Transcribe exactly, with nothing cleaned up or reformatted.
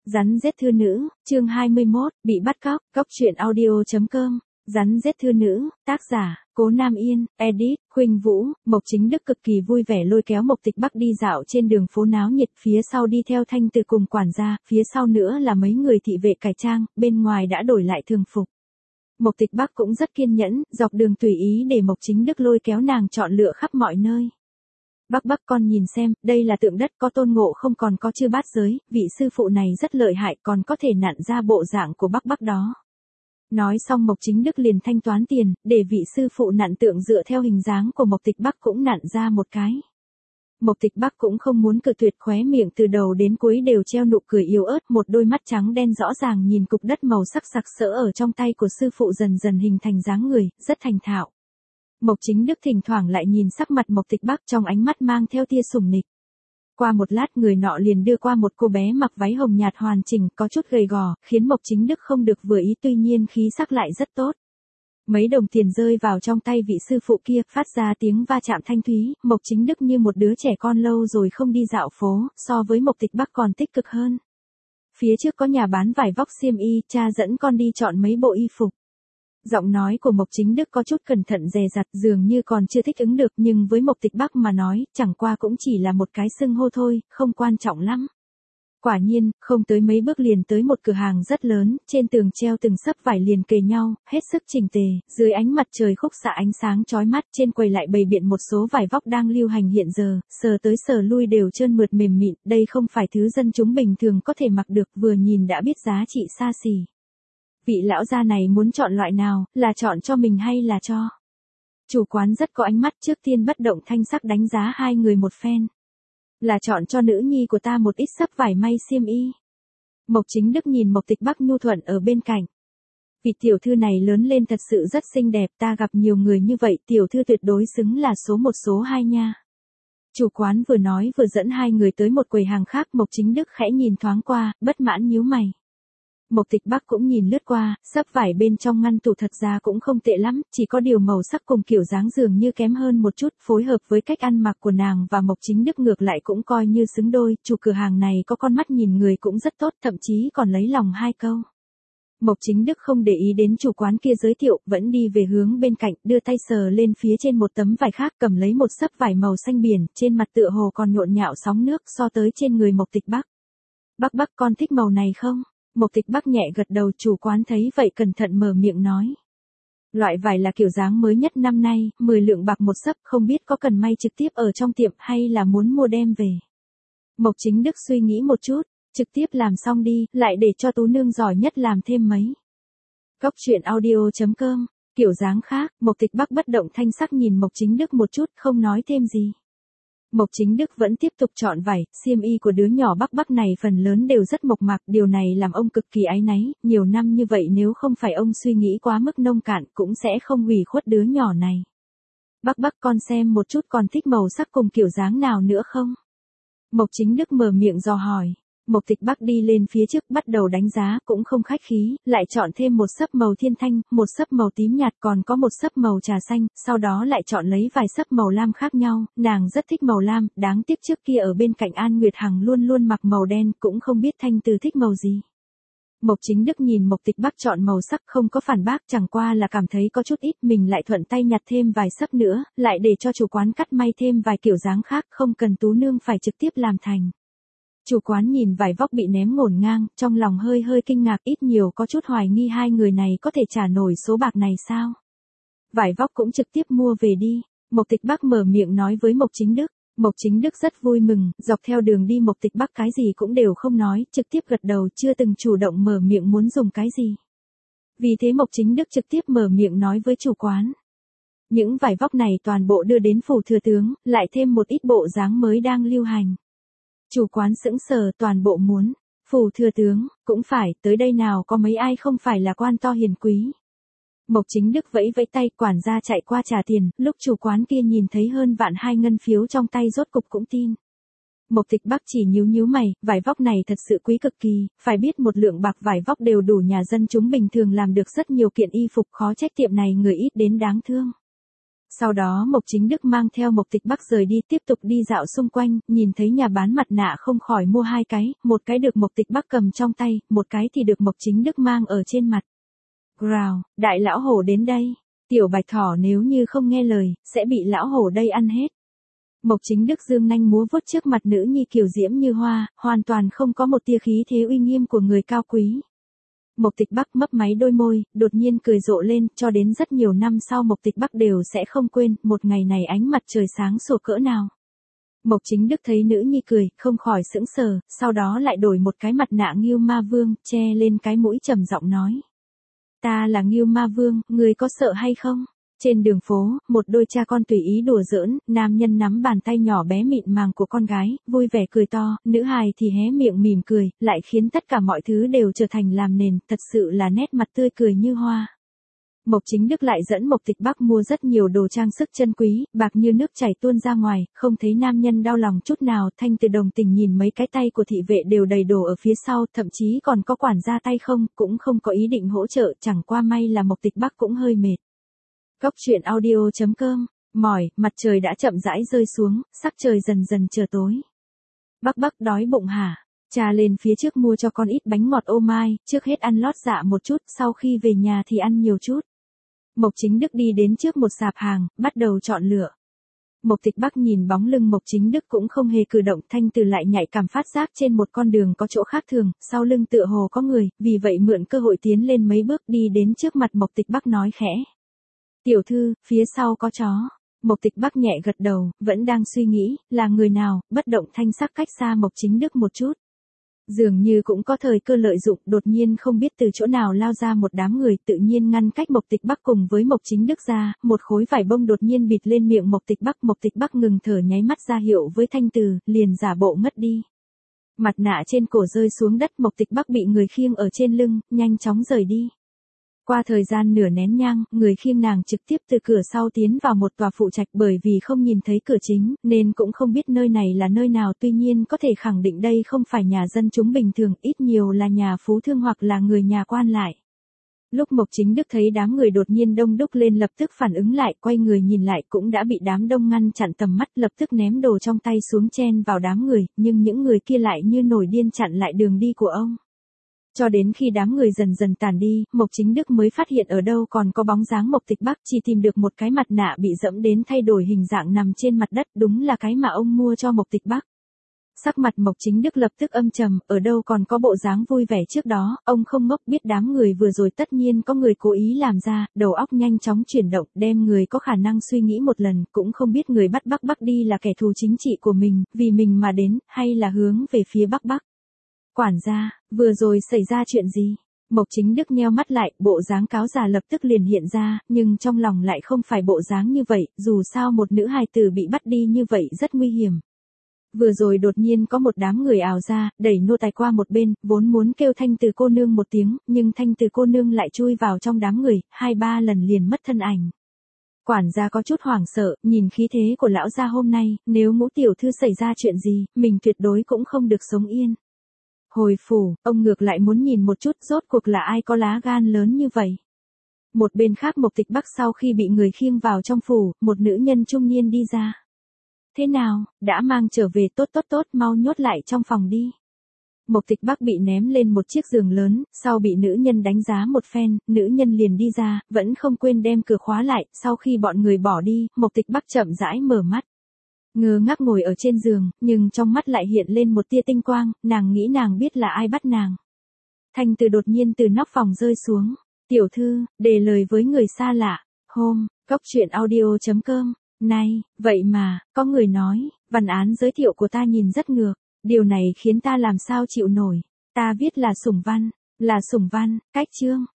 Rắn rết thư nữ, chương hai mươi mốt, bị bắt cóc, cóc truyện audio chấm com. Rắn rết thư nữ, tác giả, Cố Nam Yên, edit, Khuynh Vũ. Mộc Chính Đức cực kỳ vui vẻ lôi kéo Mộc Tịch Bắc đi dạo trên đường phố náo nhiệt, phía sau đi theo Thanh Từ cùng quản gia, phía sau nữa là mấy người thị vệ cải trang, bên ngoài đã đổi lại thường phục. Mộc Tịch Bắc cũng rất kiên nhẫn, dọc đường tùy ý để Mộc Chính Đức lôi kéo nàng chọn lựa khắp mọi nơi. Bắc Bắc con nhìn xem, đây là tượng đất có tôn ngộ không còn có chư bát giới, vị sư phụ này rất lợi hại còn có thể nặn ra bộ dạng của Bắc Bắc đó. Nói xong Mộc Chính Đức liền thanh toán tiền, để vị sư phụ nặn tượng dựa theo hình dáng của Mộc Tịch Bắc cũng nặn ra một cái. Mộc Tịch Bắc cũng không muốn cự tuyệt, khóe miệng từ đầu đến cuối đều treo nụ cười yếu ớt, một đôi mắt trắng đen rõ ràng nhìn cục đất màu sắc sặc sỡ ở trong tay của sư phụ dần dần hình thành dáng người, rất thành thạo. Mộc Chính Đức thỉnh thoảng lại nhìn sắc mặt Mộc Tịch Bắc trong ánh mắt mang theo tia sủng nịch. Qua một lát người nọ liền đưa qua một cô bé mặc váy hồng nhạt hoàn chỉnh có chút gầy gò, khiến Mộc Chính Đức không được vừa ý, tuy nhiên khí sắc lại rất tốt. Mấy đồng tiền rơi vào trong tay vị sư phụ kia, phát ra tiếng va chạm thanh thúy, Mộc Chính Đức như một đứa trẻ con lâu rồi không đi dạo phố, so với Mộc Tịch Bắc còn tích cực hơn. Phía trước có nhà bán vải vóc xiêm y, cha dẫn con đi chọn mấy bộ y phục. Giọng nói của Mộc Chính Đức có chút cẩn thận dè dặt, dường như còn chưa thích ứng được, nhưng với Mộc Tịch Bắc mà nói, chẳng qua cũng chỉ là một cái xưng hô thôi, không quan trọng lắm. Quả nhiên, không tới mấy bước liền tới một cửa hàng rất lớn, trên tường treo từng xấp vải liền kề nhau, hết sức chỉnh tề, dưới ánh mặt trời khúc xạ ánh sáng chói mắt, trên quầy lại bày biện một số vải vóc đang lưu hành hiện giờ, sờ tới sờ lui đều trơn mượt mềm mịn, đây không phải thứ dân chúng bình thường có thể mặc được, vừa nhìn đã biết giá trị xa xỉ. Vị lão gia này muốn chọn loại nào, là chọn cho mình hay là cho? Chủ quán rất có ánh mắt, trước tiên bất động thanh sắc đánh giá hai người một phen. Là chọn cho nữ nhi của ta một ít xấp vải may xiêm y. Mộc Chính Đức nhìn Mộc Tịch Bắc nhu thuận ở bên cạnh. Vị tiểu thư này lớn lên thật sự rất xinh đẹp, ta gặp nhiều người như vậy, tiểu thư tuyệt đối xứng là số một số hai nha. Chủ quán vừa nói vừa dẫn hai người tới một quầy hàng khác, Mộc Chính Đức khẽ nhìn thoáng qua, bất mãn nhíu mày. Mộc Tịch Bắc cũng nhìn lướt qua, xấp vải bên trong ngăn tủ thật ra cũng không tệ lắm, chỉ có điều màu sắc cùng kiểu dáng dường như kém hơn một chút, phối hợp với cách ăn mặc của nàng và Mộc Chính Đức ngược lại cũng coi như xứng đôi, chủ cửa hàng này có con mắt nhìn người cũng rất tốt, thậm chí còn lấy lòng hai câu. Mộc Chính Đức không để ý đến chủ quán kia giới thiệu, vẫn đi về hướng bên cạnh, đưa tay sờ lên phía trên một tấm vải khác, cầm lấy một xấp vải màu xanh biển, trên mặt tựa hồ còn nhộn nhạo sóng nước so tới trên người Mộc Tịch Bắc. Bắc Bắc con thích màu này không? Mộc Tịch Bắc nhẹ gật đầu, chủ quán thấy vậy cẩn thận mở miệng nói. Loại vải là kiểu dáng mới nhất năm nay, mười lượng bạc một xấp, không biết có cần may trực tiếp ở trong tiệm hay là muốn mua đem về. Mộc Chính Đức suy nghĩ một chút, trực tiếp làm xong đi, lại để cho tú nương giỏi nhất làm thêm mấy. Cóc truyện audio chấm com, kiểu dáng khác, Mộc Tịch Bắc bất động thanh sắc nhìn Mộc Chính Đức một chút, không nói thêm gì. Mộc Chính Đức vẫn tiếp tục chọn vải, xiêm y của đứa nhỏ Bắc Bắc này phần lớn đều rất mộc mạc, điều này làm ông cực kỳ áy náy, nhiều năm như vậy nếu không phải ông suy nghĩ quá mức nông cạn cũng sẽ không ủy khuất đứa nhỏ này. Bắc Bắc con xem một chút còn thích màu sắc cùng kiểu dáng nào nữa không? Mộc Chính Đức mở miệng dò hỏi. Mộc Tịch Bắc đi lên phía trước bắt đầu đánh giá, cũng không khách khí, lại chọn thêm một xấp màu thiên thanh, một xấp màu tím nhạt, còn có một xấp màu trà xanh, sau đó lại chọn lấy vài xấp màu lam khác nhau, nàng rất thích màu lam, đáng tiếc trước kia ở bên cạnh An Nguyệt Hằng luôn luôn mặc màu đen, cũng không biết Thanh Từ thích màu gì. Mộc Chính Đức nhìn Mộc Tịch Bắc chọn màu sắc không có phản bác, chẳng qua là cảm thấy có chút ít, mình lại thuận tay nhặt thêm vài xấp nữa, lại để cho chủ quán cắt may thêm vài kiểu dáng khác, không cần tú nương phải trực tiếp làm thành. Chủ quán nhìn vải vóc bị ném ngổn ngang, trong lòng hơi hơi kinh ngạc, ít nhiều có chút hoài nghi hai người này có thể trả nổi số bạc này sao. Vải vóc cũng trực tiếp mua về đi, Mộc Tịch Bắc mở miệng nói với Mộc Chính Đức. Mộc Chính Đức rất vui mừng, dọc theo đường đi Mộc Tịch Bắc cái gì cũng đều không nói, trực tiếp gật đầu, chưa từng chủ động mở miệng muốn dùng cái gì. Vì thế Mộc Chính Đức trực tiếp mở miệng nói với chủ quán. Những vải vóc này toàn bộ đưa đến phủ thừa tướng, lại thêm một ít bộ dáng mới đang lưu hành. Chủ quán sững sờ, toàn bộ muốn. Phủ thừa tướng, cũng phải, tới đây nào có mấy ai không phải là quan to hiền quý. Mộc Chính Đức vẫy vẫy tay, quản gia chạy qua trả tiền, lúc chủ quán kia nhìn thấy hơn vạn hai ngân phiếu trong tay rốt cục cũng tin. Mộc Tịch Bắc chỉ nhíu nhíu mày, vải vóc này thật sự quý cực kỳ, phải biết một lượng bạc vải vóc đều đủ nhà dân chúng bình thường làm được rất nhiều kiện y phục, khó trách tiệm này người ít đến đáng thương. Sau đó Mộc Chính Đức mang theo Mộc Tịch Bắc rời đi tiếp tục đi dạo xung quanh, nhìn thấy nhà bán mặt nạ không khỏi mua hai cái, một cái được Mộc Tịch Bắc cầm trong tay, một cái thì được Mộc Chính Đức mang ở trên mặt. Rào, đại lão hổ đến đây, tiểu bạch thỏ nếu như không nghe lời, sẽ bị lão hổ đây ăn hết. Mộc Chính Đức dương nanh múa vuốt trước mặt nữ nhi kiều diễm như hoa, hoàn toàn không có một tia khí thế uy nghiêm của người cao quý. Mộc Tịch Bắc mấp máy đôi môi, đột nhiên cười rộ lên, cho đến rất nhiều năm sau Mộc Tịch Bắc đều sẽ không quên, một ngày này ánh mặt trời sáng sủa cỡ nào. Mộc Chính Đức thấy nữ nhi cười, không khỏi sững sờ, sau đó lại đổi một cái mặt nạ Ngưu Ma Vương, che lên cái mũi trầm giọng nói. Ta là Ngưu Ma Vương, người có sợ hay không? Trên đường phố, một đôi cha con tùy ý đùa giỡn, nam nhân nắm bàn tay nhỏ bé mịn màng của con gái, vui vẻ cười to, nữ hài thì hé miệng mỉm cười, lại khiến tất cả mọi thứ đều trở thành làm nền, thật sự là nét mặt tươi cười như hoa. Mộc Chính Đức lại dẫn Mộc Tịch Bắc mua rất nhiều đồ trang sức chân quý, bạc như nước chảy tuôn ra ngoài, không thấy nam nhân đau lòng chút nào, Thanh Từ đồng tình nhìn mấy cái tay của thị vệ đều đầy đồ ở phía sau, thậm chí còn có quản gia tay không, cũng không có ý định hỗ trợ, chẳng qua may là Mộc Tịch Bắc cũng hơi mệt. Góc truyện audio chấm com, mỏi, mặt trời đã chậm rãi rơi xuống, sắc trời dần dần trở tối. Bắc Bắc đói bụng hả? Cha lên phía trước mua cho con ít bánh ngọt ô mai, trước hết ăn lót dạ một chút, sau khi về nhà thì ăn nhiều chút. Mộc Chính Đức đi đến trước một sạp hàng, bắt đầu chọn lựa. Mộc Tịch Bắc nhìn bóng lưng Mộc Chính Đức cũng không hề cử động, Thanh Từ lại nhạy cảm phát giác trên một con đường có chỗ khác thường, sau lưng tựa hồ có người, vì vậy mượn cơ hội tiến lên mấy bước đi đến trước mặt Mộc Tịch Bắc nói khẽ. Tiểu thư, phía sau có chó. Mộc Tịch Bắc nhẹ gật đầu, vẫn đang suy nghĩ, là người nào, bất động thanh sắc cách xa Mộc Chính Đức một chút. Dường như cũng có thời cơ lợi dụng, đột nhiên không biết từ chỗ nào lao ra một đám người, tự nhiên ngăn cách Mộc Tịch Bắc cùng với Mộc Chính Đức ra, một khối vải bông đột nhiên bịt lên miệng Mộc Tịch Bắc, Mộc Tịch Bắc ngừng thở nháy mắt ra hiệu với Thanh Từ, liền giả bộ ngất đi. Mặt nạ trên cổ rơi xuống đất, Mộc Tịch Bắc bị người khiêng ở trên lưng, nhanh chóng rời đi. Qua thời gian nửa nén nhang, người khiêng nàng trực tiếp từ cửa sau tiến vào một tòa phụ trạch, bởi vì không nhìn thấy cửa chính, nên cũng không biết nơi này là nơi nào, tuy nhiên có thể khẳng định đây không phải nhà dân chúng bình thường, ít nhiều là nhà phú thương hoặc là người nhà quan lại. Lúc Mộc Chính Đức thấy đám người đột nhiên đông đúc lên lập tức phản ứng lại, quay người nhìn lại cũng đã bị đám đông ngăn chặn tầm mắt, lập tức ném đồ trong tay xuống chen vào đám người, nhưng những người kia lại như nổi điên chặn lại đường đi của ông. Cho đến khi đám người dần dần tàn đi, Mộc Chính Đức mới phát hiện ở đâu còn có bóng dáng Mộc Tịch Bắc, chỉ tìm được một cái mặt nạ bị dẫm đến thay đổi hình dạng nằm trên mặt đất, đúng là cái mà ông mua cho Mộc Tịch Bắc. Sắc mặt Mộc Chính Đức lập tức âm trầm, ở đâu còn có bộ dáng vui vẻ trước đó, ông không ngốc, biết đám người vừa rồi tất nhiên có người cố ý làm ra, đầu óc nhanh chóng chuyển động, đem người có khả năng suy nghĩ một lần, cũng không biết người bắt Bắc Bắc đi là kẻ thù chính trị của mình, vì mình mà đến, hay là hướng về phía Bắc Bắc. Quản gia, vừa rồi xảy ra chuyện gì? Mộc Chính Đức nheo mắt lại, bộ dáng cáo già lập tức liền hiện ra, nhưng trong lòng lại không phải bộ dáng như vậy, dù sao một nữ hài tử bị bắt đi như vậy rất nguy hiểm. Vừa rồi đột nhiên có một đám người ào ra, đẩy nô tài qua một bên, vốn muốn kêu Thanh Từ cô nương một tiếng, nhưng Thanh Từ cô nương lại chui vào trong đám người, hai ba lần liền mất thân ảnh. Quản gia có chút hoảng sợ, nhìn khí thế của lão gia hôm nay, nếu Ngũ tiểu thư xảy ra chuyện gì, mình tuyệt đối cũng không được sống yên. Hồi phủ, ông ngược lại muốn nhìn một chút rốt cuộc là ai có lá gan lớn như vậy. Một bên khác Mộc Tịch Bắc sau khi bị người khiêng vào trong phủ, một nữ nhân trung niên đi ra. Thế nào, đã mang trở về, tốt tốt tốt, mau nhốt lại trong phòng đi. Mộc Tịch Bắc bị ném lên một chiếc giường lớn, sau bị nữ nhân đánh giá một phen, nữ nhân liền đi ra, vẫn không quên đem cửa khóa lại, sau khi bọn người bỏ đi, Mộc Tịch Bắc chậm rãi mở mắt. Ngơ ngác ngồi ở trên giường, nhưng trong mắt lại hiện lên một tia tinh quang, nàng nghĩ nàng biết là ai bắt nàng. Thanh Từ đột nhiên từ nóc phòng rơi xuống. Tiểu thư, đề lời với người xa lạ. Hôm, góc truyện audio chấm com. Này, vậy mà, có người nói, văn án giới thiệu của ta nhìn rất ngược. Điều này khiến ta làm sao chịu nổi. Ta viết là Sủng Văn, là Sủng Văn, cách chương.